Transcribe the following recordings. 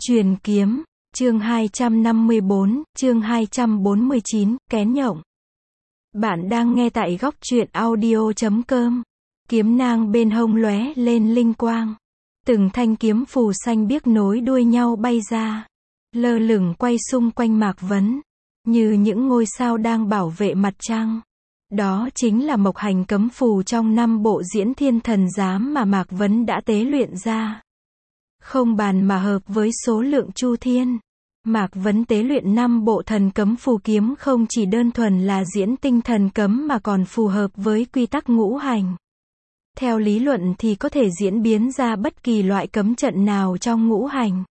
Truyền kiếm, chương 254, chương 249, kén nhộng. Bạn đang nghe tại góc truyện audio.com. Kiếm nang bên hông lóe lên linh quang. Từng thanh kiếm phù xanh biếc nối đuôi nhau bay ra, lơ lửng quay xung quanh Mạc Vấn, như những ngôi sao đang bảo vệ mặt trăng. Đó chính là mộc hành cấm phù trong 5 bộ diễn thiên thần giám mà Mạc Vấn đã tế luyện ra. Không bàn mà hợp với số lượng chu thiên. Mạc Vấn tế luyện 5 bộ thần cấm phù kiếm không chỉ đơn thuần là diễn tinh thần cấm mà còn phù hợp với quy tắc ngũ hành. Theo lý luận thì có thể diễn biến ra bất kỳ loại cấm trận nào trong ngũ hành.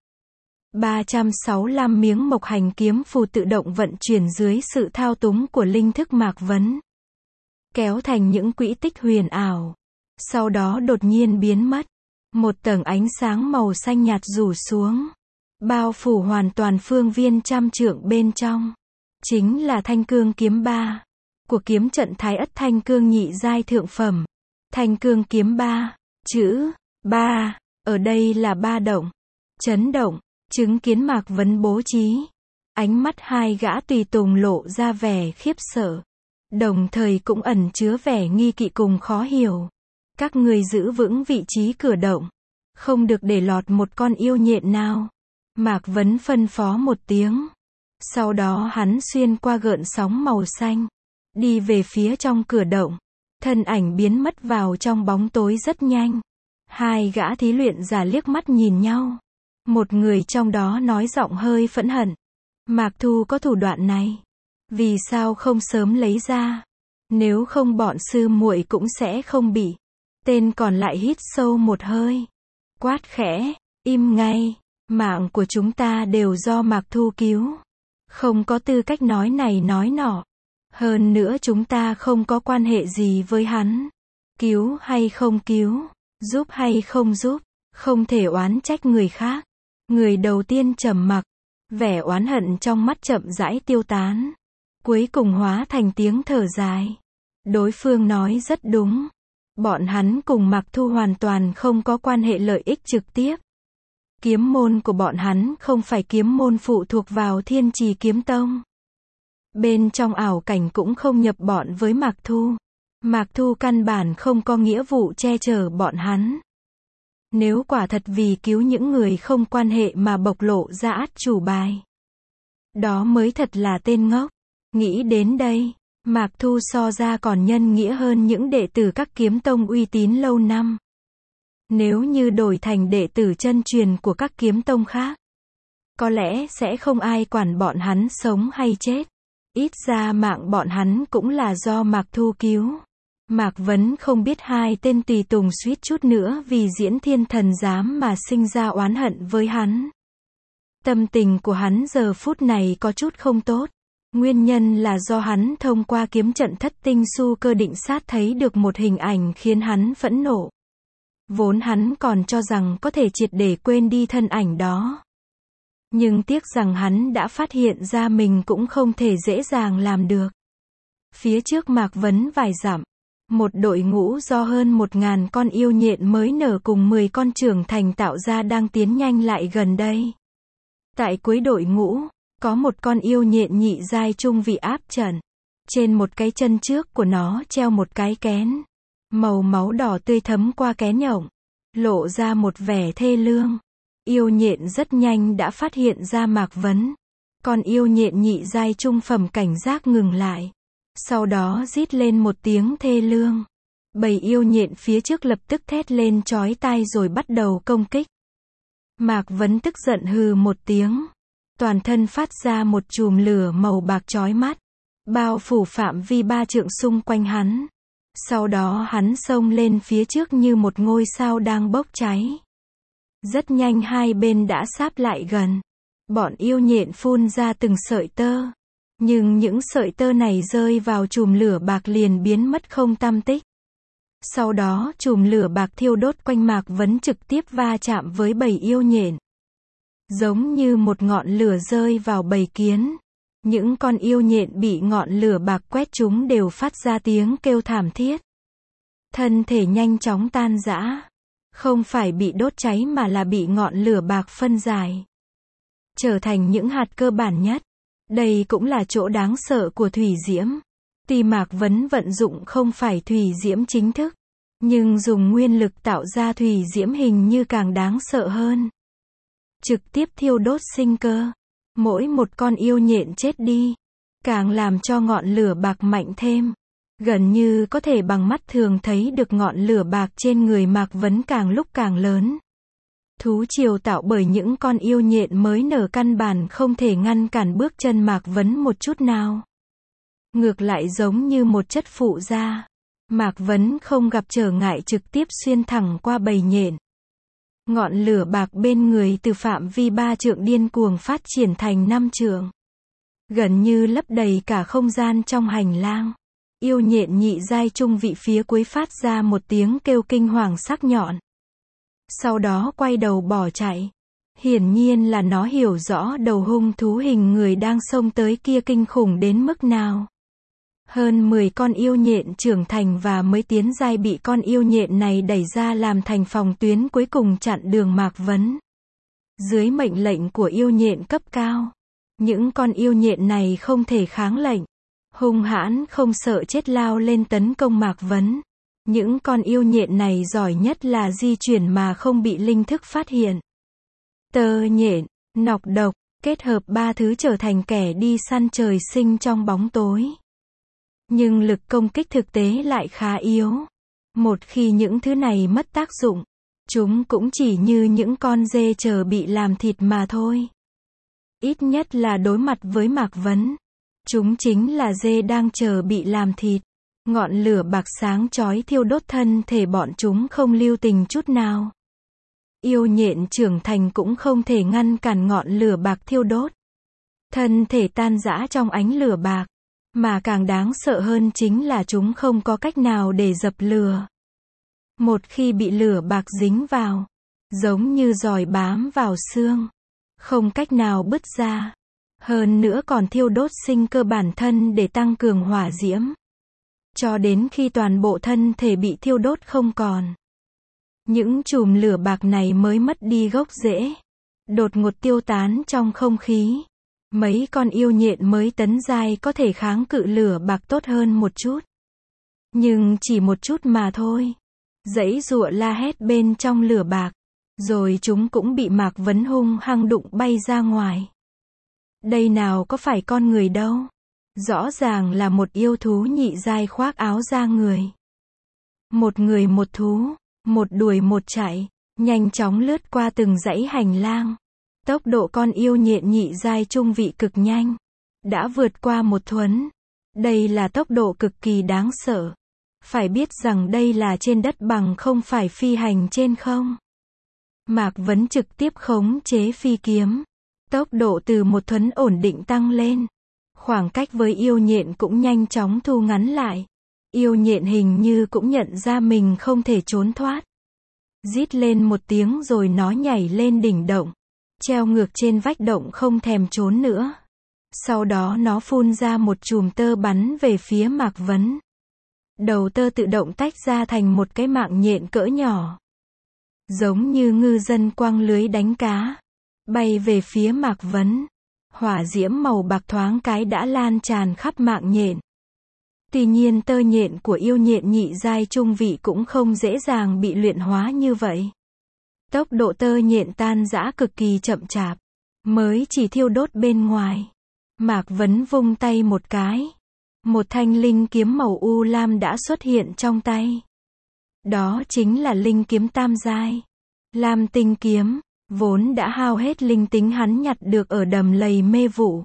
365 miếng mộc hành kiếm phù tự động vận chuyển dưới sự thao túng của linh thức Mạc Vấn, kéo thành những quỹ tích huyền ảo. Sau đó đột nhiên biến mất. Một tầng ánh sáng màu xanh nhạt rủ xuống, bao phủ hoàn toàn phương viên trăm trượng bên trong. Chính là thanh cương kiếm 3 của kiếm trận Thái Ất Thanh Cương nhị giai thượng phẩm. Thanh cương kiếm 3, chữ 3, ở đây là ba động, chấn động, chứng kiến Mạc Vấn bố trí. Ánh mắt hai gã tùy tùng lộ ra vẻ khiếp sợ, đồng thời cũng ẩn chứa vẻ nghi kỵ cùng khó hiểu. Các người giữ vững vị trí cửa động, không được để lọt một con yêu nhện nào. Mạc Vấn phân phó một tiếng. Sau đó hắn xuyên qua gợn sóng màu xanh, đi về phía trong cửa động. Thân ảnh biến mất vào trong bóng tối rất nhanh. Hai gã thí luyện giả liếc mắt nhìn nhau. Một người trong đó nói giọng hơi phẫn hận. Mạc Thu có thủ đoạn này, vì sao không sớm lấy ra? Nếu không bọn sư muội cũng sẽ không bị. Tên còn lại hít sâu một hơi, quát khẽ, im ngay, mạng của chúng ta đều do Mạc Thu cứu. Không có tư cách nói này nói nọ. Hơn nữa chúng ta không có quan hệ gì với hắn. Cứu hay không cứu, giúp hay không giúp, không thể oán trách người khác. Người đầu tiên trầm mặc, vẻ oán hận trong mắt chậm rãi tiêu tán. Cuối cùng hóa thành tiếng thở dài. Đối phương nói rất đúng. Bọn hắn cùng Mạc Thu hoàn toàn không có quan hệ lợi ích trực tiếp. Kiếm môn của bọn hắn không phải kiếm môn phụ thuộc vào Thiên Trì Kiếm Tông. Bên trong ảo cảnh cũng không nhập bọn với Mạc Thu. Mạc Thu căn bản không có nghĩa vụ che chở bọn hắn. Nếu quả thật vì cứu những người không quan hệ mà bộc lộ ra át chủ bài, đó mới thật là tên ngốc. Nghĩ đến đây, Mạc Thu so ra còn nhân nghĩa hơn những đệ tử các kiếm tông uy tín lâu năm. Nếu như đổi thành đệ tử chân truyền của các kiếm tông khác, có lẽ sẽ không ai quản bọn hắn sống hay chết. Ít ra mạng bọn hắn cũng là do Mạc Thu cứu. Mạc Vấn không biết hai tên tùy tùng suýt chút nữa vì diễn thiên thần giám mà sinh ra oán hận với hắn. Tâm tình của hắn giờ phút này có chút không tốt. Nguyên nhân là do hắn thông qua kiếm trận Thất Tinh Su Cơ Định Sát thấy được một hình ảnh khiến hắn phẫn nộ. Vốn hắn còn cho rằng có thể triệt để quên đi thân ảnh đó. Nhưng tiếc rằng hắn đã phát hiện ra mình cũng không thể dễ dàng làm được. Phía trước Mạc Vấn vài dặm, một đội ngũ do hơn 1000 con yêu nhện mới nở cùng 10 con trưởng thành tạo ra đang tiến nhanh lại gần đây. Tại cuối đội ngũ, có một con yêu nhện nhị giai trung vị áp trận. Trên một cái chân trước của nó treo một cái kén. Màu máu đỏ tươi thấm qua kén nhộng, lộ ra một vẻ thê lương. Yêu nhện rất nhanh đã phát hiện ra Mạc Vấn. Con yêu nhện nhị giai trung phẩm cảnh giác ngừng lại. Sau đó rít lên một tiếng thê lương. Bầy yêu nhện phía trước lập tức thét lên chói tai rồi bắt đầu công kích. Mạc Vấn tức giận hừ một tiếng. Toàn thân phát ra một chùm lửa màu bạc chói mắt, bao phủ phạm vi 3 trượng xung quanh hắn. Sau đó hắn xông lên phía trước như một ngôi sao đang bốc cháy. Rất nhanh hai bên đã sáp lại gần. Bọn yêu nhện phun ra từng sợi tơ. Nhưng những sợi tơ này rơi vào chùm lửa bạc liền biến mất không tăm tích. Sau đó chùm lửa bạc thiêu đốt quanh Mạc Vấn trực tiếp va chạm với bầy yêu nhện. Giống như một ngọn lửa rơi vào bầy kiến. Những con yêu nhện bị ngọn lửa bạc quét chúng đều phát ra tiếng kêu thảm thiết. Thân thể nhanh chóng tan rã. Không phải bị đốt cháy mà là bị ngọn lửa bạc phân giải. trở thành những hạt cơ bản nhất. Đây cũng là chỗ đáng sợ của thủy diễm. Tuy Mạc Vấn vận dụng không phải thủy diễm chính thức, nhưng dùng nguyên lực tạo ra thủy diễm hình như càng đáng sợ hơn. Trực tiếp thiêu đốt sinh cơ. Mỗi một con yêu nhện chết đi, càng làm cho ngọn lửa bạc mạnh thêm. Gần như có thể bằng mắt thường thấy được ngọn lửa bạc trên người Mạc Vấn càng lúc càng lớn. Thú triều tạo bởi những con yêu nhện mới nở căn bản không thể ngăn cản bước chân Mạc Vấn một chút nào. Ngược lại giống như một chất phụ gia. Mạc Vấn không gặp trở ngại trực tiếp xuyên thẳng qua bầy nhện. Ngọn lửa bạc bên người từ phạm vi 3 trượng điên cuồng phát triển thành 5 trượng. Gần như lấp đầy cả không gian trong hành lang. Yêu nhện nhị giai trung vị phía cuối phát ra một tiếng kêu kinh hoàng sắc nhọn. Sau đó quay đầu bỏ chạy. Hiển nhiên là nó hiểu rõ đầu hung thú hình người đang xông tới kia kinh khủng đến mức nào. Hơn 10 con yêu nhện trưởng thành và mới tiến giai bị con yêu nhện này đẩy ra làm thành phòng tuyến cuối cùng chặn đường Mạc Vấn. Dưới mệnh lệnh của yêu nhện cấp cao, những con yêu nhện này không thể kháng lệnh. Hung hãn không sợ chết lao lên tấn công Mạc Vấn. Những con yêu nhện này giỏi nhất là di chuyển mà không bị linh thức phát hiện. Tơ nhện, nọc độc, kết hợp 3 thứ trở thành kẻ đi săn trời sinh trong bóng tối. Nhưng lực công kích thực tế lại khá yếu. Một khi những thứ này mất tác dụng, chúng cũng chỉ như những con dê chờ bị làm thịt mà thôi. Ít nhất là đối mặt với Mạc Vấn. Chúng chính là dê đang chờ bị làm thịt. Ngọn lửa bạc sáng chói thiêu đốt thân thể bọn chúng không lưu tình chút nào. Yêu nhện trưởng thành cũng không thể ngăn cản ngọn lửa bạc thiêu đốt. Thân thể tan rã trong ánh lửa bạc. Mà càng đáng sợ hơn chính là chúng không có cách nào để dập lửa. Một khi bị lửa bạc dính vào, giống như giòi bám vào xương, không cách nào bứt ra. Hơn nữa còn thiêu đốt sinh cơ bản thân để tăng cường hỏa diễm. Cho đến khi toàn bộ thân thể bị thiêu đốt không còn. Những chùm lửa bạc này mới mất đi gốc rễ. Đột ngột tiêu tán trong không khí. Mấy con yêu nhện mới tấn giai có thể kháng cự lửa bạc tốt hơn một chút. Nhưng chỉ một chút mà thôi. Giãy giụa la hét bên trong lửa bạc. Rồi chúng cũng bị Mạc Vấn hung hăng đụng bay ra ngoài. Đây nào có phải con người đâu. Rõ ràng là một yêu thú nhị giai khoác áo da người. Một người một thú, một đuổi một chạy, nhanh chóng lướt qua từng dãy hành lang. Tốc độ con yêu nhện nhị giai trung vị cực nhanh. Đã vượt qua một thuấn. Đây là tốc độ cực kỳ đáng sợ. Phải biết rằng đây là trên đất bằng không phải phi hành trên không. Mạc Vấn trực tiếp khống chế phi kiếm. Tốc độ từ một thuấn ổn định tăng lên. Khoảng cách với yêu nhện cũng nhanh chóng thu ngắn lại. Yêu nhện hình như cũng nhận ra mình không thể trốn thoát. Rít lên một tiếng rồi nó nhảy lên đỉnh động. Treo ngược trên vách động không thèm trốn nữa. Sau đó nó phun ra một chùm tơ bắn về phía Mạc Vấn. Đầu tơ tự động tách ra thành một cái mạng nhện cỡ nhỏ. Giống như ngư dân quăng lưới đánh cá. Bay về phía Mạc Vấn. Hỏa diễm màu bạc thoáng cái đã lan tràn khắp mạng nhện. Tuy nhiên tơ nhện của yêu nhện nhị giai trung vị cũng không dễ dàng bị luyện hóa như vậy. Tốc độ tơ nhện tan rã cực kỳ chậm chạp. Mới chỉ thiêu đốt bên ngoài. Mạc Vấn vung tay một cái. Một thanh linh kiếm màu u lam đã xuất hiện trong tay. Đó chính là linh kiếm tam giai. Lam tinh kiếm. Vốn đã hao hết linh tính hắn nhặt được ở đầm lầy mê vụ.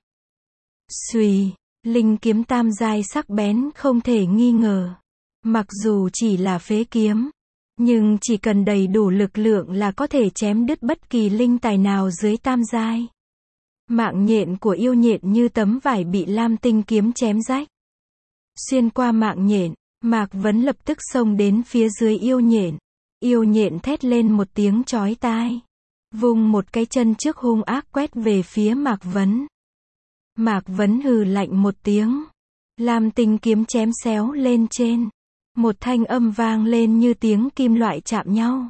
Xùy, linh kiếm tam giai sắc bén không thể nghi ngờ. Mặc dù chỉ là phế kiếm, nhưng chỉ cần đầy đủ lực lượng là có thể chém đứt bất kỳ linh tài nào dưới tam giai. Mạng nhện của yêu nhện như tấm vải bị lam tinh kiếm chém rách. Xuyên qua mạng nhện, Mạc Vấn lập tức xông đến phía dưới yêu nhện. Yêu nhện thét lên một tiếng chói tai. Vung một cái chân trước hung ác quét về phía Mạc Vấn. Mạc Vấn hừ lạnh một tiếng. Lam tinh kiếm chém xéo lên trên. Một thanh âm vang lên như tiếng kim loại chạm nhau.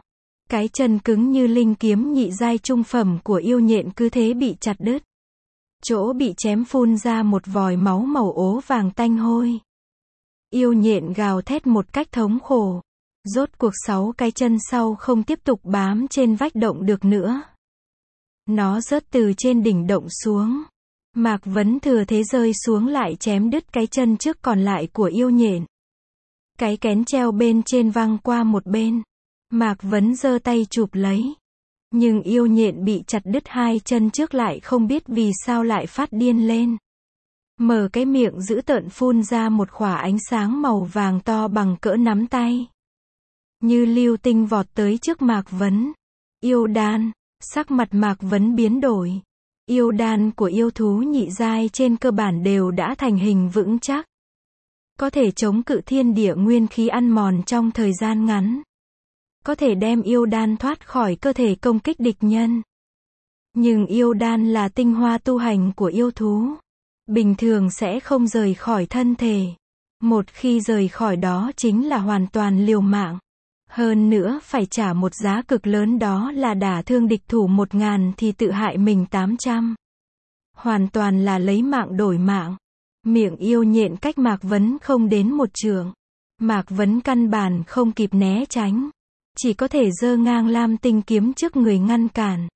Cái chân cứng như linh kiếm nhị giai trung phẩm của yêu nhện cứ thế bị chặt đứt. Chỗ bị chém phun ra một vòi máu màu ố vàng tanh hôi. Yêu nhện gào thét một cách thống khổ. Rốt cuộc 6 cái chân sau không tiếp tục bám trên vách động được nữa. Nó rớt từ trên đỉnh động xuống. Mạc Vấn thừa thế rơi xuống lại chém đứt cái chân trước còn lại của yêu nhện. Cái kén treo bên trên văng qua một bên. Mạc Vấn giơ tay chụp lấy. Nhưng yêu nhện bị chặt đứt 2 chân trước lại không biết vì sao lại phát điên lên. Mở cái miệng dữ tợn phun ra một khỏa ánh sáng màu vàng to bằng cỡ nắm tay. Như lưu tinh vọt tới trước Mạc Vấn. Yêu đan, sắc mặt Mạc Vấn biến đổi. Yêu đan của yêu thú nhị giai trên cơ bản đều đã thành hình vững chắc. Có thể chống cự thiên địa nguyên khí ăn mòn trong thời gian ngắn. Có thể đem yêu đan thoát khỏi cơ thể công kích địch nhân. Nhưng yêu đan là tinh hoa tu hành của yêu thú. Bình thường sẽ không rời khỏi thân thể. Một khi rời khỏi đó chính là hoàn toàn liều mạng. Hơn nữa phải trả một giá cực lớn, đó là đả thương địch thủ 1000 thì tự hại mình 800. Hoàn toàn là lấy mạng đổi mạng. Miệng yêu nhện cách Mạc Vấn không đến 1 trượng. Mạc Vấn căn bản không kịp né tránh. Chỉ có thể giơ ngang lam tinh kiếm trước người ngăn cản.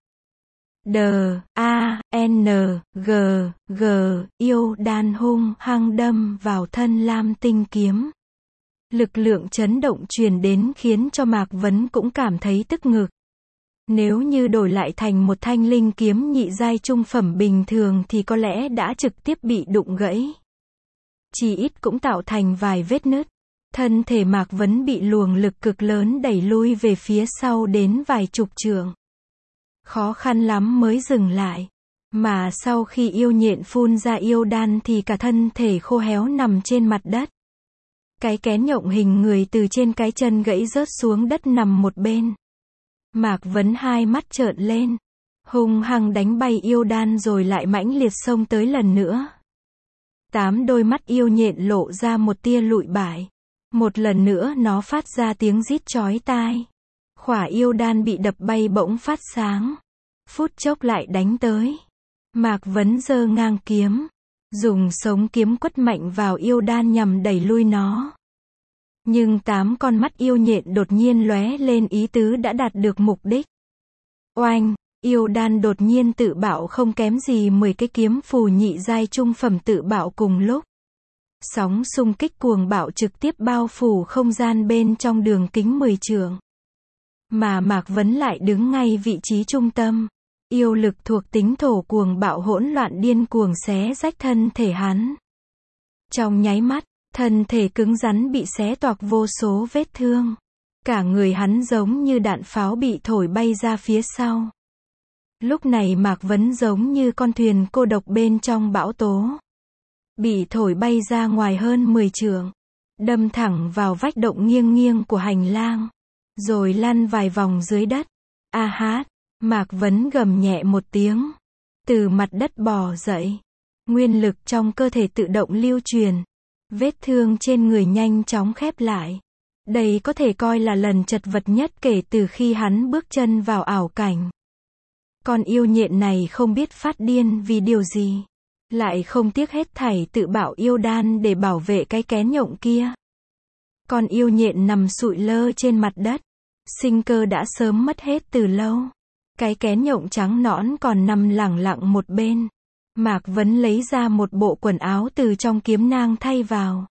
D-A-N-G, yêu đan hung hăng đâm vào thân lam tinh kiếm. Lực lượng chấn động truyền đến khiến cho Mạc Vấn cũng cảm thấy tức ngực. Nếu như đổi lại thành một thanh linh kiếm nhị giai trung phẩm bình thường thì có lẽ đã trực tiếp bị đụng gãy. Chỉ ít cũng tạo thành vài vết nứt. Thân thể Mạc Vấn bị luồng lực cực lớn đẩy lui về phía sau đến vài chục trượng. Khó khăn lắm mới dừng lại. Mà sau khi yêu nhện phun ra yêu đan thì cả thân thể khô héo nằm trên mặt đất. Cái kén nhộng hình người từ trên cái chân gãy rớt xuống đất nằm một bên. Mạc Vấn hai mắt trợn lên. Hung hăng đánh bay yêu đan rồi lại mãnh liệt xông tới lần nữa. 8 đôi mắt yêu nhện lộ ra một tia lụi bại. Một lần nữa nó phát ra tiếng rít chói tai. Khỏa yêu đan bị đập bay bỗng phát sáng. Phút chốc lại đánh tới. Mạc Vấn giơ ngang kiếm. Dùng sống kiếm quất mạnh vào yêu đan nhằm đẩy lui nó. Nhưng 8 con mắt yêu nhện đột nhiên lóe lên ý tứ đã đạt được mục đích. Oanh, yêu đan đột nhiên tự bạo không kém gì 10 cái kiếm phù nhị giai trung phẩm tự bạo cùng lúc. Sóng xung kích cuồng bạo trực tiếp bao phủ không gian bên trong đường kính 10 trượng. Mà Mạc Vấn lại đứng ngay vị trí trung tâm. Yêu lực thuộc tính thổ cuồng bạo hỗn loạn điên cuồng xé rách thân thể hắn. Trong nháy mắt, thân thể cứng rắn bị xé toạc vô số vết thương. Cả người hắn giống như đạn pháo bị thổi bay ra phía sau. Lúc này Mạc Vấn giống như con thuyền cô độc bên trong bão tố. Bị thổi bay ra ngoài hơn 10 trượng. Đâm thẳng vào vách động nghiêng nghiêng của hành lang. Rồi lăn vài vòng dưới đất. A hát, Mạc Vấn gầm nhẹ một tiếng. Từ mặt đất bò dậy. Nguyên lực trong cơ thể tự động lưu truyền. Vết thương trên người nhanh chóng khép lại. Đây có thể coi là lần chật vật nhất kể từ khi hắn bước chân vào ảo cảnh. Con yêu nhện này không biết phát điên vì điều gì. Lại không tiếc hết thảy tự bạo yêu đan để bảo vệ cái kén nhộng kia. Con yêu nhện nằm sụi lơ trên mặt đất. Sinh cơ đã sớm mất hết từ lâu. Cái kén nhộng trắng nõn còn nằm lẳng lặng một bên. Mạc Vấn lấy ra một bộ quần áo từ trong kiếm nang thay vào.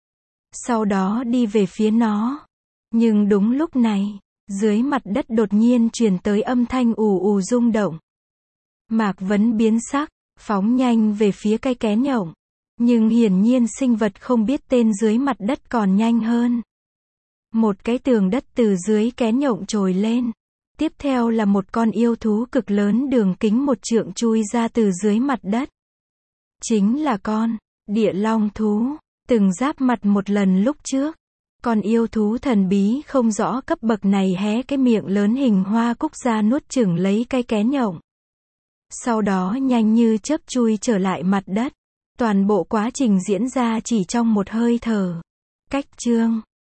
Sau đó đi về phía nó. Nhưng đúng lúc này, dưới mặt đất đột nhiên truyền tới âm thanh ù ù rung động. Mạc Vấn biến sắc, phóng nhanh về phía cái kén nhộng. Nhưng hiển nhiên sinh vật không biết tên dưới mặt đất còn nhanh hơn. Một cái tường đất từ dưới kén nhộng trồi lên. Tiếp theo là một con yêu thú cực lớn đường kính 1 trượng chui ra từ dưới mặt đất. Chính là con địa long thú, từng giáp mặt một lần lúc trước. Con yêu thú thần bí không rõ cấp bậc này hé cái miệng lớn hình hoa cúc ra nuốt chửng lấy cái kén nhộng. Sau đó nhanh như chớp chui trở lại mặt đất. Toàn bộ quá trình diễn ra chỉ trong một hơi thở. Cách chương